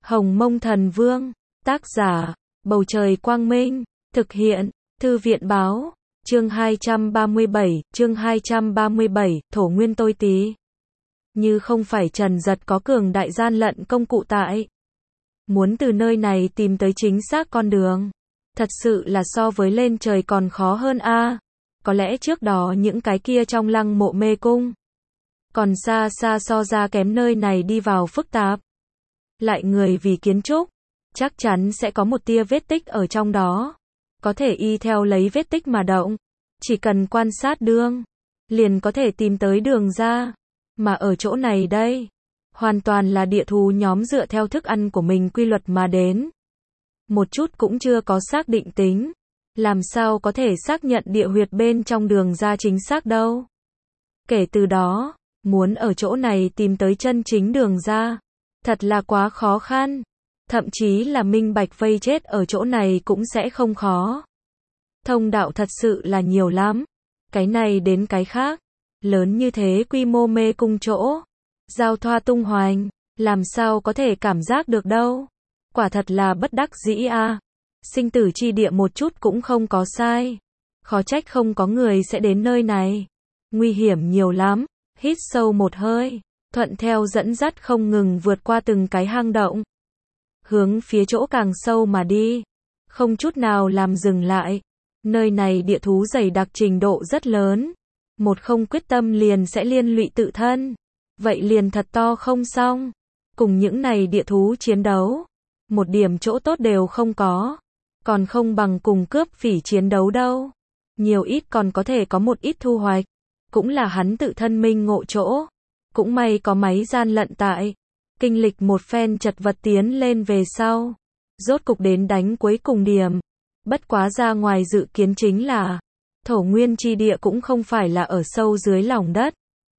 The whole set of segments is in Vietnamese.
Hồng Mông Thần Vương, tác giả, Bầu Trời Quang Minh, thực hiện, Thư viện Báo, chương 237, Thổ Nguyên Tôi Tý. Như không phải Trần Dật có cường đại gian lận công cụ tại. Muốn từ nơi này tìm tới chính xác con đường. Thật sự là so với lên trời còn khó hơn a. Có lẽ trước đó những cái kia trong lăng mộ mê cung. Còn xa xa so ra kém nơi này đi vào phức tạp. Lại người vì kiến trúc, chắc chắn sẽ có một tia vết tích ở trong đó. Có thể y theo lấy vết tích mà động. Chỉ cần quan sát đường, liền có thể tìm tới đường ra. Mà ở chỗ này đây, hoàn toàn là địa thú nhóm dựa theo thức ăn của mình quy luật mà đến. Một chút cũng chưa có xác định tính. Làm sao có thể xác nhận địa huyệt bên trong đường ra chính xác đâu. Kể từ đó, muốn ở chỗ này tìm tới chân chính đường ra, thật là quá khó khăn. Thậm chí là minh bạch vây chết ở chỗ này cũng sẽ không khó. Thông đạo thật sự là nhiều lắm. Cái này đến cái khác. Lớn như thế quy mô mê cung chỗ. Giao thoa tung hoành. Làm sao có thể cảm giác được đâu. Quả thật là bất đắc dĩ a. Sinh tử chi địa một chút cũng không có sai. Khó trách không có người sẽ đến nơi này. Nguy hiểm nhiều lắm. Hít sâu một hơi. Thuận theo dẫn dắt không ngừng vượt qua từng cái hang động. Hướng phía chỗ càng sâu mà đi. Không chút nào làm dừng lại. Nơi này địa thú dày đặc trình độ rất lớn. Một không quyết tâm liền sẽ liên lụy tự thân. Vậy liền thật to không xong. Cùng những này địa thú chiến đấu. Một điểm chỗ tốt đều không có. Còn không bằng cùng cướp phỉ chiến đấu đâu. Nhiều ít còn có thể có một ít thu hoạch. Cũng là hắn tự thân minh ngộ chỗ. Cũng may có máy gian lận tại. Kinh lịch một phen chật vật tiến lên về sau. Rốt cục đến đánh cuối cùng điểm. Bất quá ra ngoài dự kiến chính là thổ nguyên chi địa cũng không phải là ở sâu dưới lòng đất.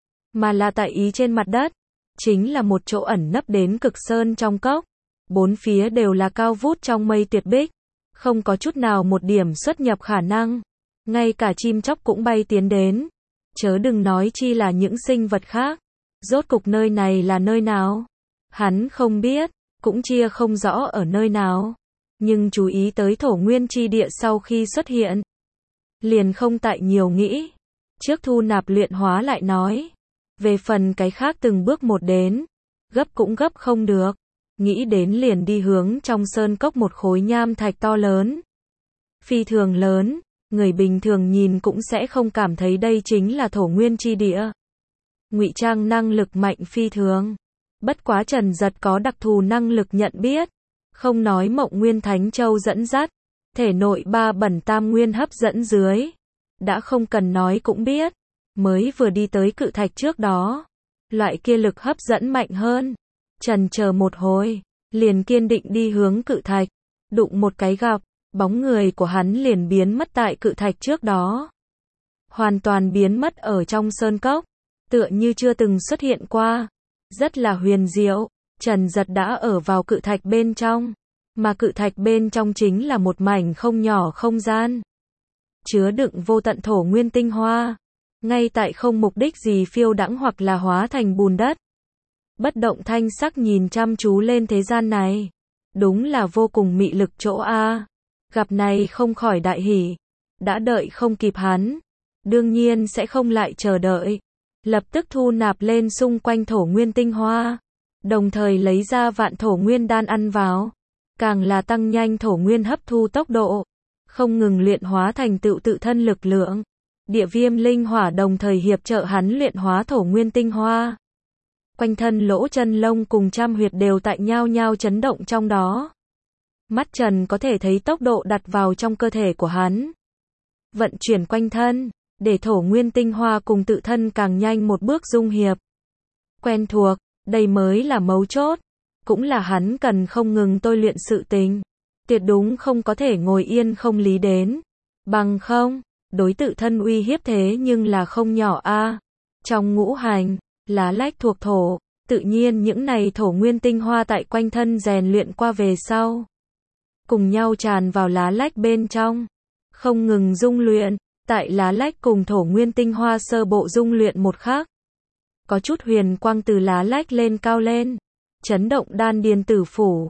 Mà là tại ý trên mặt đất. Chính là một chỗ ẩn nấp đến cực sơn trong cốc. Bốn phía đều là cao vút trong mây tuyệt bích. Không có chút nào một điểm xuất nhập khả năng. Ngay cả chim chóc cũng bay tiến đến. Chớ đừng nói chi là những sinh vật khác. Rốt cục nơi này là nơi nào? Hắn không biết, cũng chia không rõ ở nơi nào. Nhưng chú ý tới thổ nguyên chi địa sau khi xuất hiện. Liền không tại nhiều nghĩ. Trước thu nạp luyện hóa lại nói. Về phần cái khác từng bước một đến. Gấp cũng gấp không được. Nghĩ đến liền đi hướng trong sơn cốc một khối nham thạch to lớn. Phi thường lớn. Người bình thường nhìn cũng sẽ không cảm thấy đây chính là thổ nguyên chi địa. Ngụy trang năng lực mạnh phi thường. Bất quá Trần Dật có đặc thù năng lực nhận biết. Không nói Mộng Nguyên Thánh Châu dẫn dắt. Thể nội ba bẩn tam nguyên hấp dẫn dưới. Đã không cần nói cũng biết. Mới vừa đi tới cự thạch trước đó. Loại kia lực hấp dẫn mạnh hơn. Trần chờ một hồi. Liền kiên định đi hướng cự thạch. Đụng một cái gặp. Bóng người của hắn liền biến mất tại cự thạch trước đó. Hoàn toàn biến mất ở trong sơn cốc. Tựa như chưa từng xuất hiện qua. Rất là huyền diệu. Trần Dật đã ở vào cự thạch bên trong. Mà cự thạch bên trong chính là một mảnh không nhỏ không gian. Chứa đựng vô tận thổ nguyên tinh hoa. Ngay tại không mục đích gì phiêu đãng hoặc là hóa thành bùn đất. Bất động thanh sắc nhìn chăm chú lên thế gian này. Đúng là vô cùng mị lực chỗ a. Gặp này không khỏi đại hỉ. Đã đợi không kịp hắn. Đương nhiên sẽ không lại chờ đợi. Lập tức thu nạp lên xung quanh thổ nguyên tinh hoa. Đồng thời lấy ra vạn thổ nguyên đan ăn vào. Càng là tăng nhanh thổ nguyên hấp thu tốc độ. Không ngừng luyện hóa thành tựu tự thân lực lượng. Địa viêm linh hỏa đồng thời hiệp trợ hắn luyện hóa thổ nguyên tinh hoa. Quanh thân lỗ chân lông cùng trăm huyệt đều tại nhao nhao chấn động trong đó. Mắt Trần có thể thấy tốc độ đặt vào trong cơ thể của hắn. Vận chuyển quanh thân. Để thổ nguyên tinh hoa cùng tự thân càng nhanh một bước dung hiệp. Quen thuộc, đây mới là mấu chốt. Cũng là hắn cần không ngừng tôi luyện sự tình. Tuyệt đúng không có thể ngồi yên không lý đến. Bằng không, đối tự thân uy hiếp thế nhưng là không nhỏ a. Trong ngũ hành, lá lách thuộc thổ. Tự nhiên những này thổ nguyên tinh hoa tại quanh thân rèn luyện qua về sau. Cùng nhau tràn vào lá lách bên trong. Không ngừng dung luyện. Tại lá lách cùng thổ nguyên tinh hoa sơ bộ dung luyện một khắc. Có chút huyền quang từ lá lách lên cao lên. Chấn động đan điền tử phủ.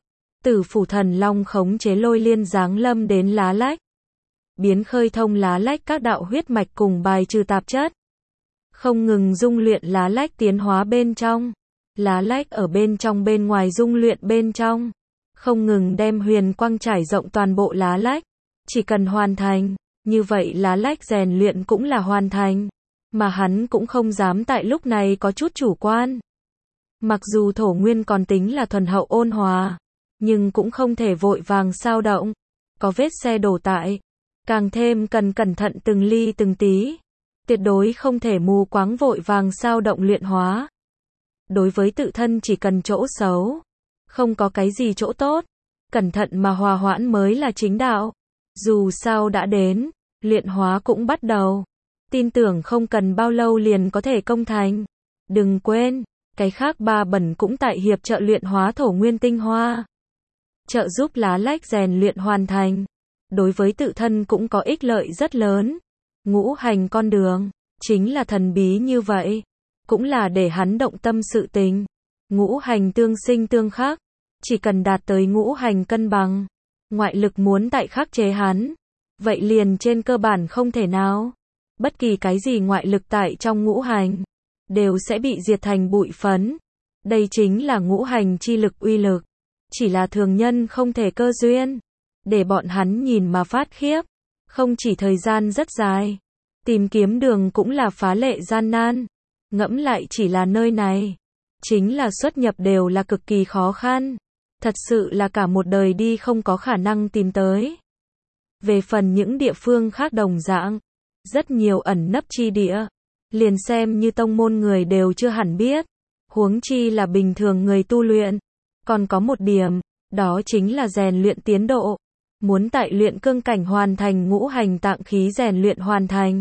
Tử Phủ Thần Long khống chế lôi liên giáng lâm đến lá lách, biến khơi thông lá lách các đạo huyết mạch cùng bài trừ tạp chất, không ngừng dung luyện lá lách tiến hóa bên trong. Lá lách ở bên trong bên ngoài dung luyện bên trong, không ngừng đem huyền quang trải rộng toàn bộ lá lách. Chỉ cần hoàn thành, như vậy lá lách rèn luyện cũng là hoàn thành. Mà hắn cũng không dám tại lúc này có chút chủ quan. Mặc dù thổ nguyên còn tính là thuần hậu ôn hòa, nhưng cũng không thể vội vàng xao động. Có vết xe đổ tại, càng thêm cần cẩn thận từng ly từng tí. Tuyệt đối không thể mù quáng vội vàng xao động luyện hóa. Đối với tự thân chỉ cần chỗ xấu, không có cái gì chỗ tốt. Cẩn thận mà hòa hoãn mới là chính đạo. Dù sao đã đến, luyện hóa cũng bắt đầu. Tin tưởng không cần bao lâu liền có thể công thành. Đừng quên, cái khác ba bẩn cũng tại hiệp trợ luyện hóa thổ nguyên tinh hoa. Trợ giúp lá lách rèn luyện hoàn thành. Đối với tự thân cũng có ích lợi rất lớn. Ngũ hành con đường, chính là thần bí như vậy. Cũng là để hắn động tâm sự tình. Ngũ hành tương sinh tương khắc. Chỉ cần đạt tới ngũ hành cân bằng. Ngoại lực muốn tại khắc chế hắn. Vậy liền trên cơ bản không thể nào. Bất kỳ cái gì ngoại lực tại trong ngũ hành, đều sẽ bị diệt thành bụi phấn. Đây chính là ngũ hành chi lực uy lực. Chỉ là thường nhân không thể cơ duyên. Để bọn hắn nhìn mà phát khiếp. Không chỉ thời gian rất dài. Tìm kiếm đường cũng là phá lệ gian nan. Ngẫm lại chỉ là nơi này. Chính là xuất nhập đều là cực kỳ khó khăn. Thật sự là cả một đời đi không có khả năng tìm tới. Về phần những địa phương khác đồng dạng, rất nhiều ẩn nấp chi địa, liền xem như tông môn người đều chưa hẳn biết. Huống chi là bình thường người tu luyện. Còn có một điểm, đó chính là rèn luyện tiến độ. Muốn tại luyện cương cảnh hoàn thành ngũ hành tạng khí rèn luyện hoàn thành.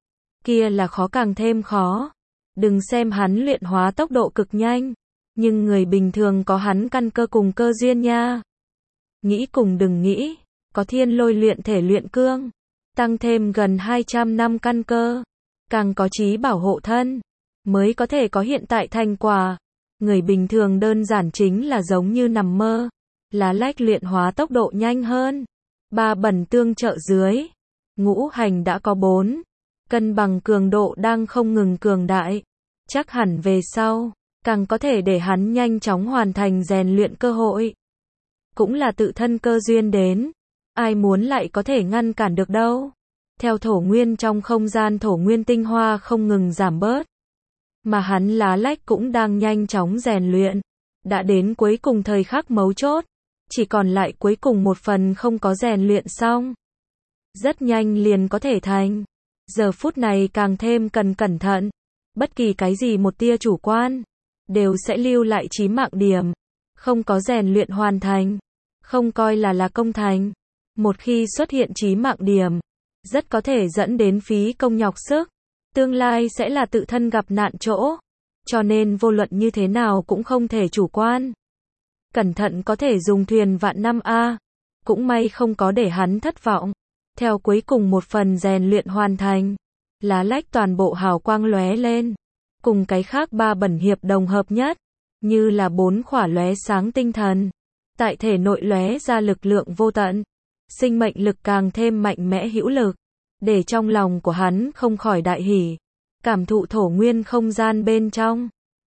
Kia là khó càng thêm khó. Đừng xem hắn luyện hóa tốc độ cực nhanh. Nhưng người bình thường có hắn căn cơ cùng cơ duyên nha. Nghĩ cùng đừng nghĩ. Có thiên lôi luyện thể luyện cương. Tăng thêm gần 200 năm căn cơ. Càng có chí bảo hộ thân. Mới có thể có hiện tại thành quả. Người bình thường đơn giản chính là giống như nằm mơ. Lá lách luyện hóa tốc độ nhanh hơn. Ba bẩn tương trợ dưới. Ngũ hành đã có 4. Cân bằng cường độ đang không ngừng cường đại. Chắc hẳn về sau, càng có thể để hắn nhanh chóng hoàn thành rèn luyện cơ hội. Cũng là tự thân cơ duyên đến. Ai muốn lại có thể ngăn cản được đâu. Theo thổ nguyên trong không gian thổ nguyên tinh hoa không ngừng giảm bớt. Mà hắn lá lách cũng đang nhanh chóng rèn luyện. Đã đến cuối cùng thời khắc mấu chốt. Chỉ còn lại cuối cùng một phần không có rèn luyện xong. Rất nhanh liền có thể thành. Giờ phút này càng thêm cần cẩn thận. Bất kỳ cái gì một tia chủ quan, đều sẽ lưu lại chí mạng điểm. Không có rèn luyện hoàn thành, không coi là công thành. Một khi xuất hiện chí mạng điểm, rất có thể dẫn đến phí công nhọc sức. Tương lai sẽ là tự thân gặp nạn chỗ. Cho nên vô luận như thế nào cũng không thể chủ quan. Cẩn thận có thể dùng thuyền vạn năm a. Cũng may không có để hắn thất vọng. Theo cuối cùng một phần rèn luyện hoàn thành, lá lách toàn bộ hào quang lóe lên. Cùng cái khác ba bẩn hiệp đồng hợp nhất, như là 4 khỏa lóe sáng tinh thần. Tại thể nội lóe ra lực lượng vô tận. Sinh mệnh lực càng thêm mạnh mẽ hữu lực. Để trong lòng của hắn không khỏi đại hỉ. Cảm thụ thổ nguyên không gian bên trong.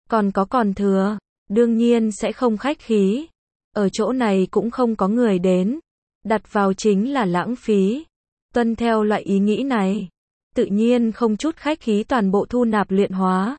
Còn thừa. Đương nhiên sẽ không khách khí. Ở chỗ này cũng không có người đến. Đặt vào chính là lãng phí. Tuân theo loại ý nghĩ này. Tự nhiên không chút khách khí toàn bộ thu nạp luyện hóa.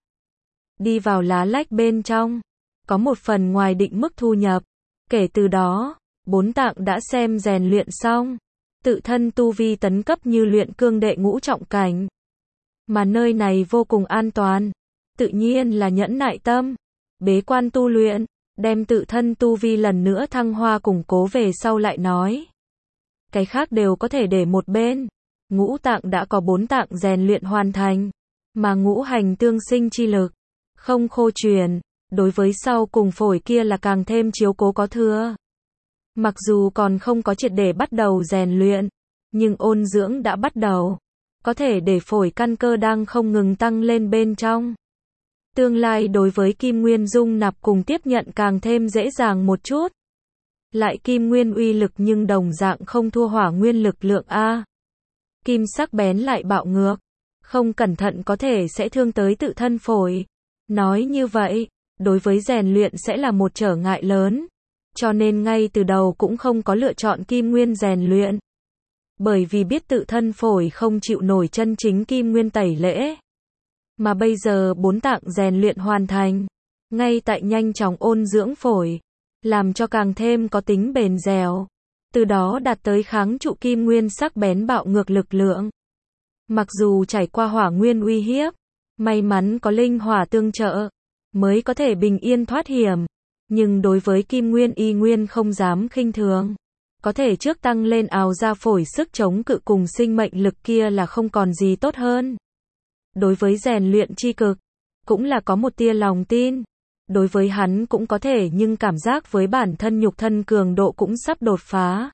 Đi vào lá lách bên trong. Có một phần ngoài định mức thu nhập. Kể từ đó, 4 tạng đã xem rèn luyện xong. Tự thân tu vi tấn cấp như luyện cương đệ ngũ trọng cảnh. Mà nơi này vô cùng an toàn. Tự nhiên là nhẫn nại tâm. Bế quan tu luyện. Đem tự thân tu vi lần nữa thăng hoa củng cố về sau lại nói. Cái khác đều có thể để một bên. Ngũ tạng đã có 4 tạng rèn luyện hoàn thành. Mà ngũ hành tương sinh chi lực. Không khô truyền. Đối với sau cùng phổi kia là càng thêm chiếu cố có thừa. Mặc dù còn không có triệt để bắt đầu rèn luyện. Nhưng ôn dưỡng đã bắt đầu. Có thể để phổi căn cơ đang không ngừng tăng lên bên trong. Tương lai đối với kim nguyên dung nạp cùng tiếp nhận càng thêm dễ dàng một chút. Lại kim nguyên uy lực nhưng đồng dạng không thua hỏa nguyên lực lượng a. Kim sắc bén lại bạo ngược, không cẩn thận có thể sẽ thương tới tự thân phổi. Nói như vậy, đối với rèn luyện sẽ là một trở ngại lớn, cho nên ngay từ đầu cũng không có lựa chọn kim nguyên rèn luyện. Bởi vì biết tự thân phổi không chịu nổi chân chính kim nguyên tẩy lễ. Mà bây giờ 4 tạng rèn luyện hoàn thành, ngay tại nhanh chóng ôn dưỡng phổi, làm cho càng thêm có tính bền dẻo, từ đó đạt tới kháng trụ kim nguyên sắc bén bạo ngược lực lượng. Mặc dù trải qua hỏa nguyên uy hiếp, may mắn có linh hỏa tương trợ, mới có thể bình yên thoát hiểm, nhưng đối với kim nguyên y nguyên không dám khinh thường. Có thể trước tăng lên ào ra phổi sức chống cự cùng sinh mệnh lực kia là không còn gì tốt hơn. Đối với rèn luyện chi cực, cũng là có một tia lòng tin. Đối với hắn cũng có thể nhưng cảm giác với bản thân nhục thân cường độ cũng sắp đột phá.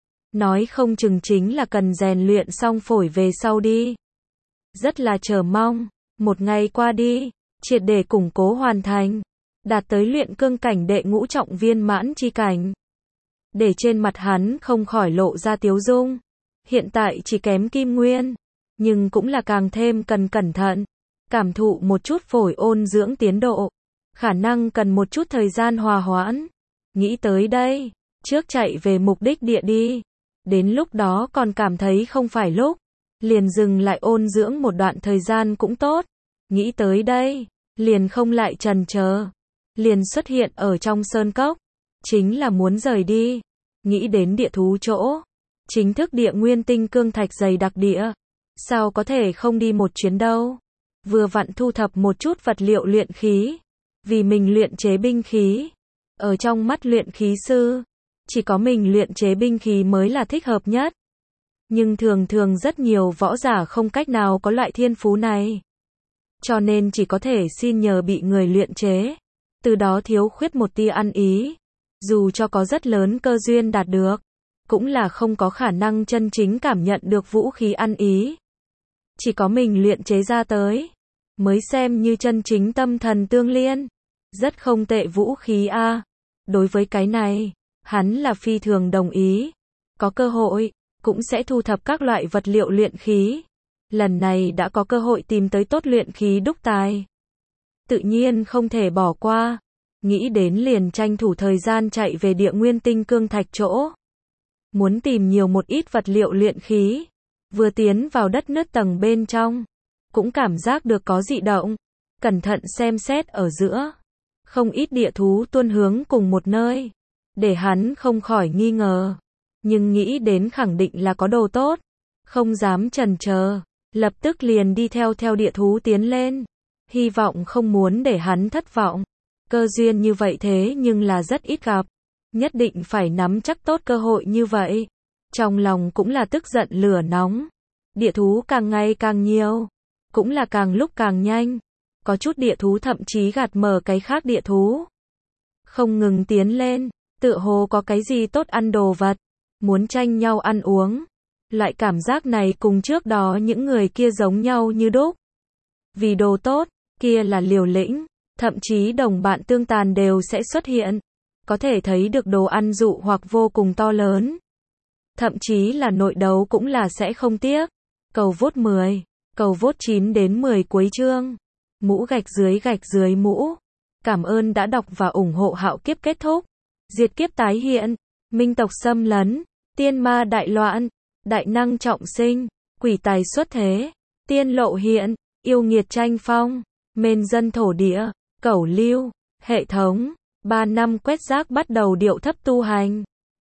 Nói không chừng chính là cần rèn luyện xong phổi về sau đi. Rất là chờ mong, một ngày qua đi, triệt để củng cố hoàn thành, đạt tới luyện cương cảnh đệ ngũ trọng viên mãn chi cảnh. Để trên mặt hắn không khỏi lộ ra tiếu dung. Hiện tại chỉ kém kim nguyên, nhưng cũng là càng thêm cần cẩn thận, cảm thụ một chút phổi ôn dưỡng tiến độ. Khả năng cần một chút thời gian hòa hoãn. Nghĩ tới đây, trước chạy về mục đích địa đi. Đến lúc đó còn cảm thấy không phải lúc, liền dừng lại ôn dưỡng một đoạn thời gian cũng tốt. Nghĩ tới đây, liền không lại chần chờ, liền xuất hiện ở trong sơn cốc, chính là muốn rời đi. Nghĩ đến địa thú chỗ, chính thức địa nguyên tinh cương thạch dày đặc địa, sao có thể không đi một chuyến đâu. Vừa vặn thu thập một chút vật liệu luyện khí, vì mình luyện chế binh khí. Ở trong mắt luyện khí sư, chỉ có mình luyện chế binh khí mới là thích hợp nhất. Nhưng thường thường rất nhiều võ giả không cách nào có loại thiên phú này, cho nên chỉ có thể xin nhờ bị người luyện chế, từ đó thiếu khuyết một tia ăn ý. Dù cho có rất lớn cơ duyên đạt được, cũng là không có khả năng chân chính cảm nhận được vũ khí ăn ý. Chỉ có mình luyện chế ra tới, mới xem như chân chính tâm thần tương liên. Rất không tệ vũ khí a. Đối với cái này, hắn là phi thường đồng ý. Có cơ hội, cũng sẽ thu thập các loại vật liệu luyện khí. Lần này đã có cơ hội tìm tới tốt luyện khí đúc tài, tự nhiên không thể bỏ qua. Nghĩ đến liền tranh thủ thời gian chạy về địa nguyên tinh cương thạch chỗ. Muốn tìm nhiều một ít vật liệu luyện khí. Vừa tiến vào đất nứt tầng bên trong, cũng cảm giác được có dị động. Cẩn thận xem xét ở giữa, không ít địa thú tuôn hướng cùng một nơi, để hắn không khỏi nghi ngờ. Nhưng nghĩ đến khẳng định là có đồ tốt, không dám chần chờ, lập tức liền đi theo địa thú tiến lên. Hy vọng không muốn để hắn thất vọng. Cơ duyên như vậy thế nhưng là rất ít gặp, nhất định phải nắm chắc tốt cơ hội như vậy. Trong lòng cũng là tức giận lửa nóng. Địa thú càng ngày càng nhiều, cũng là càng lúc càng nhanh. Có chút địa thú thậm chí gạt mở cái khác địa thú, không ngừng tiến lên, tựa hồ có cái gì tốt ăn đồ vật, muốn tranh nhau ăn uống. Loại cảm giác này cùng trước đó những người kia giống nhau như đúc. Vì đồ tốt, kia là liều lĩnh, thậm chí đồng bạn tương tàn đều sẽ xuất hiện. Có thể thấy được đồ ăn dụ hoặc vô cùng to lớn. Thậm chí là nội đấu cũng là sẽ không tiếc. Cầu vote 10, cầu vote 9 đến 10 cuối chương. Mũ gạch dưới mũ. Cảm ơn đã đọc và ủng hộ. Hạo kiếp kết thúc, diệt kiếp tái hiện, minh tộc xâm lấn, tiên ma đại loạn, đại năng trọng sinh, quỷ tài xuất thế, tiên lộ hiện, yêu nghiệt tranh phong, mên dân thổ địa, cẩu lưu, hệ thống. 3 năm quét rác bắt đầu điệu thấp tu hành.